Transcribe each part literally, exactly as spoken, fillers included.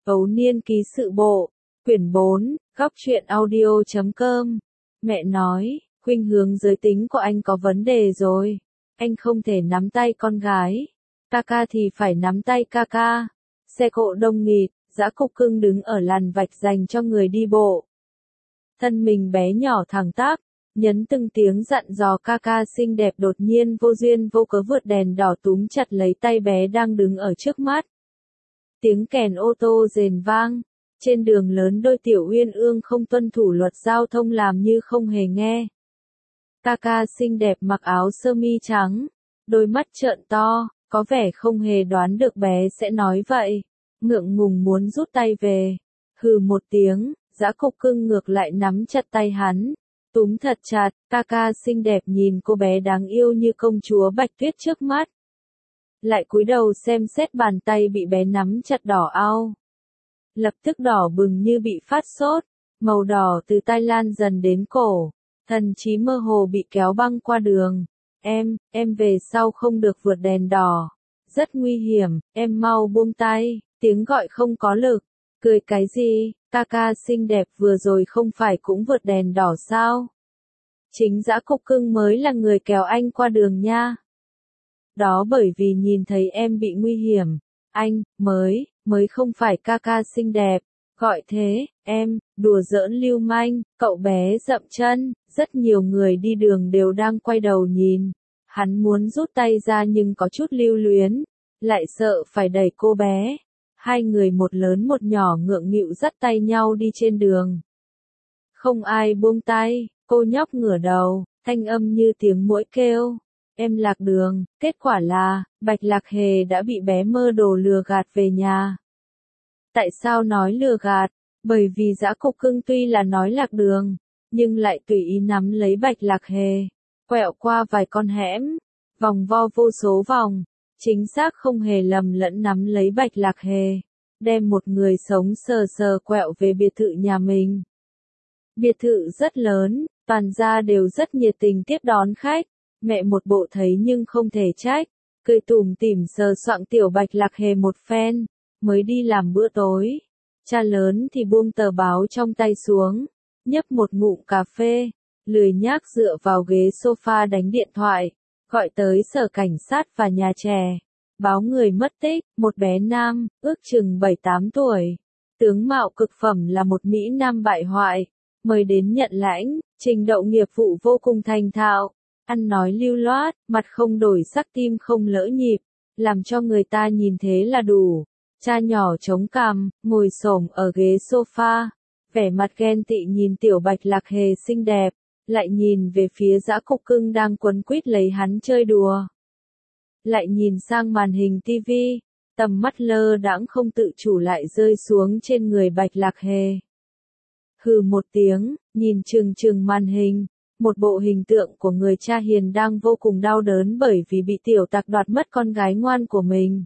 Ấu niên ký sự bộ, quyển bốn, góc truyện audio chấm com. Mẹ nói, khuynh hướng giới tính của anh có vấn đề rồi. Anh không thể nắm tay con gái. Kaka thì phải nắm tay Kaka. Xe cộ đông nghịt, dã cục cưng đứng ở làn vạch dành cho người đi bộ. Thân mình bé nhỏ thẳng tắp, nhấn từng tiếng dặn dò Kaka xinh đẹp đột nhiên vô duyên vô cớ vượt đèn đỏ túm chặt lấy tay bé đang đứng ở trước mắt. Tiếng kèn ô tô rền vang, trên đường lớn đôi tiểu uyên ương không tuân thủ luật giao thông làm như không hề nghe. Kaka xinh đẹp mặc áo sơ mi trắng, đôi mắt trợn to, có vẻ không hề đoán được bé sẽ nói vậy, ngượng ngùng muốn rút tay về. Hừ một tiếng, dã cục cưng ngược lại nắm chặt tay hắn, túm thật chặt. Kaka xinh đẹp nhìn cô bé đáng yêu như công chúa Bạch Tuyết trước mắt, lại cúi đầu xem xét bàn tay bị bé nắm chặt đỏ ao. Lập tức đỏ bừng như bị phát sốt, màu đỏ từ tai lan dần đến cổ, thần trí mơ hồ bị kéo băng qua đường. Em, em về sau không được vượt đèn đỏ, rất nguy hiểm, em mau buông tay. Tiếng gọi không có lực. Cười cái gì, Kaka xinh đẹp vừa rồi không phải cũng vượt đèn đỏ sao? Chính dã cục cưng mới là người kéo anh qua đường nha. Đó bởi vì nhìn thấy em bị nguy hiểm, anh, mới, mới không phải Kaka xinh đẹp, gọi thế, em, đùa giỡn lưu manh. Cậu bé dậm chân, rất nhiều người đi đường đều đang quay đầu nhìn, hắn muốn rút tay ra nhưng có chút lưu luyến, lại sợ phải đẩy cô bé. Hai người một lớn một nhỏ ngượng nghịu dắt tay nhau đi trên đường. Không ai buông tay, cô nhóc ngửa đầu, thanh âm như tiếng muỗi kêu. Em lạc đường, kết quả là, Bạch Lạc Hề đã bị bé mơ đồ lừa gạt về nhà. Tại sao nói lừa gạt? Bởi vì dã cục cưng tuy là nói lạc đường, nhưng lại tùy ý nắm lấy Bạch Lạc Hề, quẹo qua vài con hẻm, vòng vo vô số vòng, chính xác không hề lầm lẫn nắm lấy Bạch Lạc Hề, đem một người sống sờ sờ quẹo về biệt thự nhà mình. Biệt thự rất lớn, toàn gia đều rất nhiệt tình tiếp đón khách. Mẹ một bộ thấy nhưng không thể trách, cười tủm tỉm sờ soạng tiểu Bạch Lạc Hề một phen, mới đi làm bữa tối. Cha lớn thì buông tờ báo trong tay xuống, nhấp một ngụm cà phê, lười nhác dựa vào ghế sofa đánh điện thoại, gọi tới sở cảnh sát và nhà trẻ, báo người mất tích, một bé nam, ước chừng bảy tám tuổi, tướng mạo cực phẩm là một Mỹ Nam bại hoại, mời đến nhận lãnh, trình độ nghiệp vụ vô cùng thành thạo. Ăn nói lưu loát, mặt không đổi sắc tim không lỡ nhịp, làm cho người ta nhìn thế là đủ. Cha nhỏ chống cằm, ngồi xổm ở ghế sofa, vẻ mặt ghen tị nhìn tiểu Bạch Lạc Hề xinh đẹp, lại nhìn về phía dã cục cưng đang quấn quýt lấy hắn chơi đùa. Lại nhìn sang màn hình tivi, tầm mắt lơ đãng không tự chủ lại rơi xuống trên người Bạch Lạc Hề. Hừ một tiếng, nhìn chừng chừng màn hình. Một bộ hình tượng của người cha hiền đang vô cùng đau đớn bởi vì bị tiểu tặc đoạt mất con gái ngoan của mình.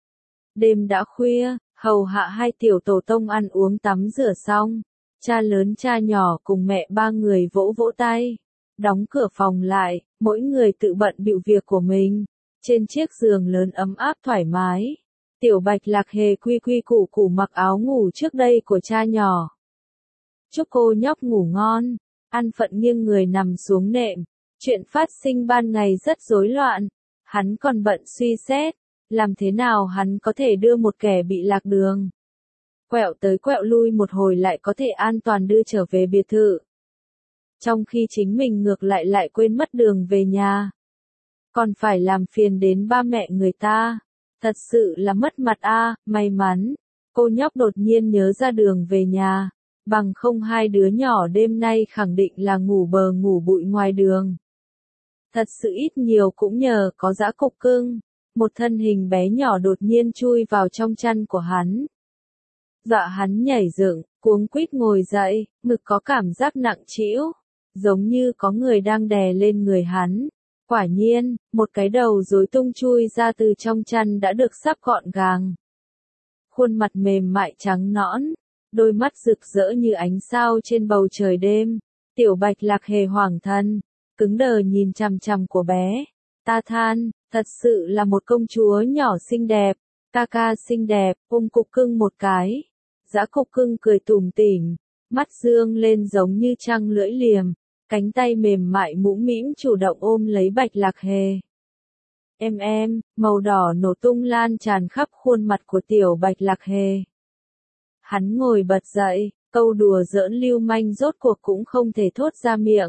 Đêm đã khuya, hầu hạ hai tiểu tổ tông ăn uống tắm rửa xong, cha lớn cha nhỏ cùng mẹ ba người vỗ vỗ tay, đóng cửa phòng lại, mỗi người tự bận bịu việc của mình. Trên chiếc giường lớn ấm áp thoải mái, tiểu Bạch Lạc Hề quy quy củ củ mặc áo ngủ trước đây của cha nhỏ. Chúc cô nhóc ngủ ngon. An phận nghiêng người nằm xuống nệm, chuyện phát sinh ban ngày rất rối loạn, hắn còn bận suy xét, làm thế nào hắn có thể đưa một kẻ bị lạc đường, quẹo tới quẹo lui một hồi lại có thể an toàn đưa trở về biệt thự. Trong khi chính mình ngược lại lại quên mất đường về nhà, còn phải làm phiền đến ba mẹ người ta, thật sự là mất mặt a. May mắn, cô nhóc đột nhiên nhớ ra đường về nhà. Bằng không hai đứa nhỏ đêm nay khẳng định là ngủ bờ ngủ bụi ngoài đường. Thật sự ít nhiều cũng nhờ có dã cục cưng, một thân hình bé nhỏ đột nhiên chui vào trong chăn của hắn. Dọa hắn nhảy dựng, cuống quýt ngồi dậy, ngực có cảm giác nặng trĩu, giống như có người đang đè lên người hắn. Quả nhiên, một cái đầu rối tung chui ra từ trong chăn đã được sắp gọn gàng. Khuôn mặt mềm mại trắng nõn, đôi mắt rực rỡ như ánh sao trên bầu trời đêm. Tiểu Bạch Lạc Hề hoảng thân, cứng đờ nhìn chằm chằm của bé. Ta than, thật sự là một công chúa nhỏ xinh đẹp. Kaka xinh đẹp, ôm cục cưng một cái. Dã Cục Cưng cười tủm tỉm, mắt dương lên giống như trăng lưỡi liềm, cánh tay mềm mại mũm mĩm chủ động ôm lấy Bạch Lạc Hề. Em em, màu đỏ nổ tung lan tràn khắp khuôn mặt của tiểu Bạch Lạc Hề. Hắn ngồi bật dậy, câu đùa giỡn lưu manh rốt cuộc cũng không thể thốt ra miệng.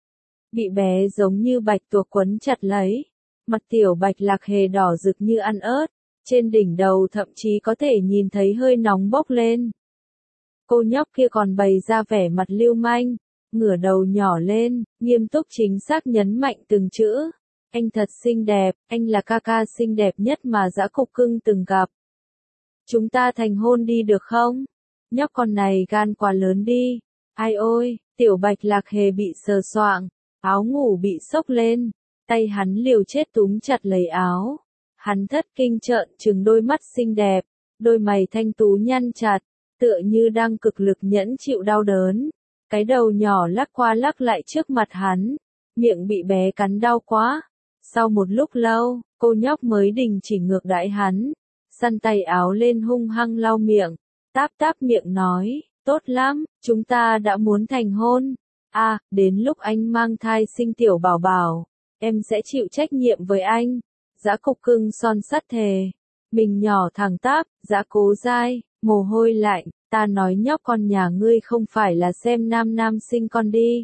Bị bé giống như bạch tuộc quấn chặt lấy, mặt tiểu Bạch Lạc Hề đỏ rực như ăn ớt, trên đỉnh đầu thậm chí có thể nhìn thấy hơi nóng bốc lên. Cô nhóc kia còn bày ra vẻ mặt lưu manh, ngửa đầu nhỏ lên, nghiêm túc chính xác nhấn mạnh từng chữ. Anh thật xinh đẹp, anh là ca ca xinh đẹp nhất mà Dã Cục Cưng từng gặp. Chúng ta thành hôn đi được không? Nhóc con này gan quá lớn đi. Ai ôi, tiểu Bạch Lạc Hề bị sờ soạng, áo ngủ bị xốc lên, tay hắn liều chết túm chặt lấy áo. Hắn thất kinh trợn trừng đôi mắt xinh đẹp, đôi mày thanh tú nhăn chặt, tựa như đang cực lực nhẫn chịu đau đớn. Cái đầu nhỏ lắc qua lắc lại trước mặt hắn, miệng bị bé cắn đau quá. Sau một lúc lâu, cô nhóc mới đình chỉ ngược đãi hắn, săn tay áo lên hung hăng lau miệng, táp táp miệng nói, tốt lắm, chúng ta đã muốn thành hôn. À, đến lúc anh mang thai sinh tiểu bảo bảo, em sẽ chịu trách nhiệm với anh. Dã Cục Cưng son sắt thề, mình nhỏ thẳng tắp, Dã Cố dai, mồ hôi lạnh, ta nói nhóc con nhà ngươi không phải là xem nam nam sinh con đi.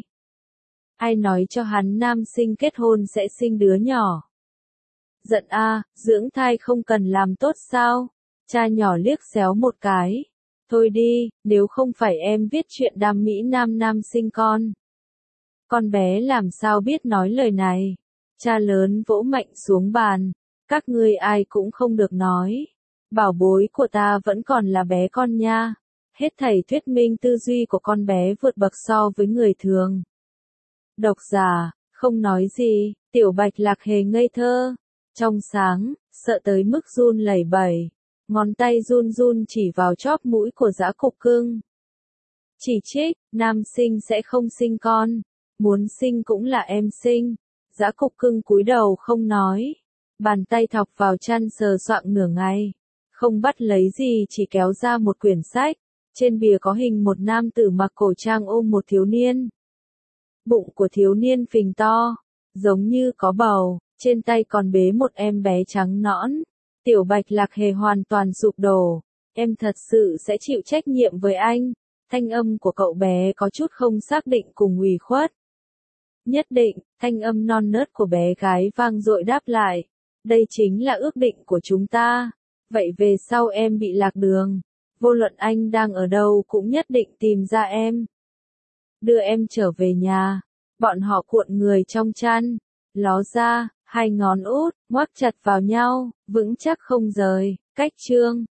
Ai nói cho hắn nam sinh kết hôn sẽ sinh đứa nhỏ. Giận a, à, dưỡng thai không cần làm tốt sao? Cha nhỏ liếc xéo một cái. Thôi đi, nếu không phải em viết chuyện đam mỹ nam nam sinh con. Con bé làm sao biết nói lời này? Cha lớn vỗ mạnh xuống bàn. Các ngươi ai cũng không được nói. Bảo bối của ta vẫn còn là bé con nha. Hết thảy thuyết minh tư duy của con bé vượt bậc so với người thường. Độc giả, không nói gì, tiểu Bạch Lạc Hề ngây thơ, trong sáng, sợ tới mức run lẩy bẩy, ngón tay run run chỉ vào chóp mũi của Dã Cục Cưng. Chỉ trích, nam sinh sẽ không sinh con, muốn sinh cũng là em sinh. Dã Cục Cưng cúi đầu không nói, bàn tay thọc vào chăn sờ soạng nửa ngày, không bắt lấy gì chỉ kéo ra một quyển sách, trên bìa có hình một nam tử mặc cổ trang ôm một thiếu niên. Bụng của thiếu niên phình to, giống như có bầu, trên tay còn bế một em bé trắng nõn. Tiểu Bạch Lạc Hề hoàn toàn sụp đổ, em thật sự sẽ chịu trách nhiệm với anh. Thanh âm của cậu bé có chút không xác định cùng ủy khuất. Nhất định, thanh âm non nớt của bé gái vang dội đáp lại. Đây chính là ước định của chúng ta. Vậy về sau em bị lạc đường, vô luận anh đang ở đâu cũng nhất định tìm ra em. Đưa em trở về nhà. Bọn họ cuộn người trong chăn, ló ra, hai ngón út, ngoắc chặt vào nhau, vững chắc không rời. Cách chương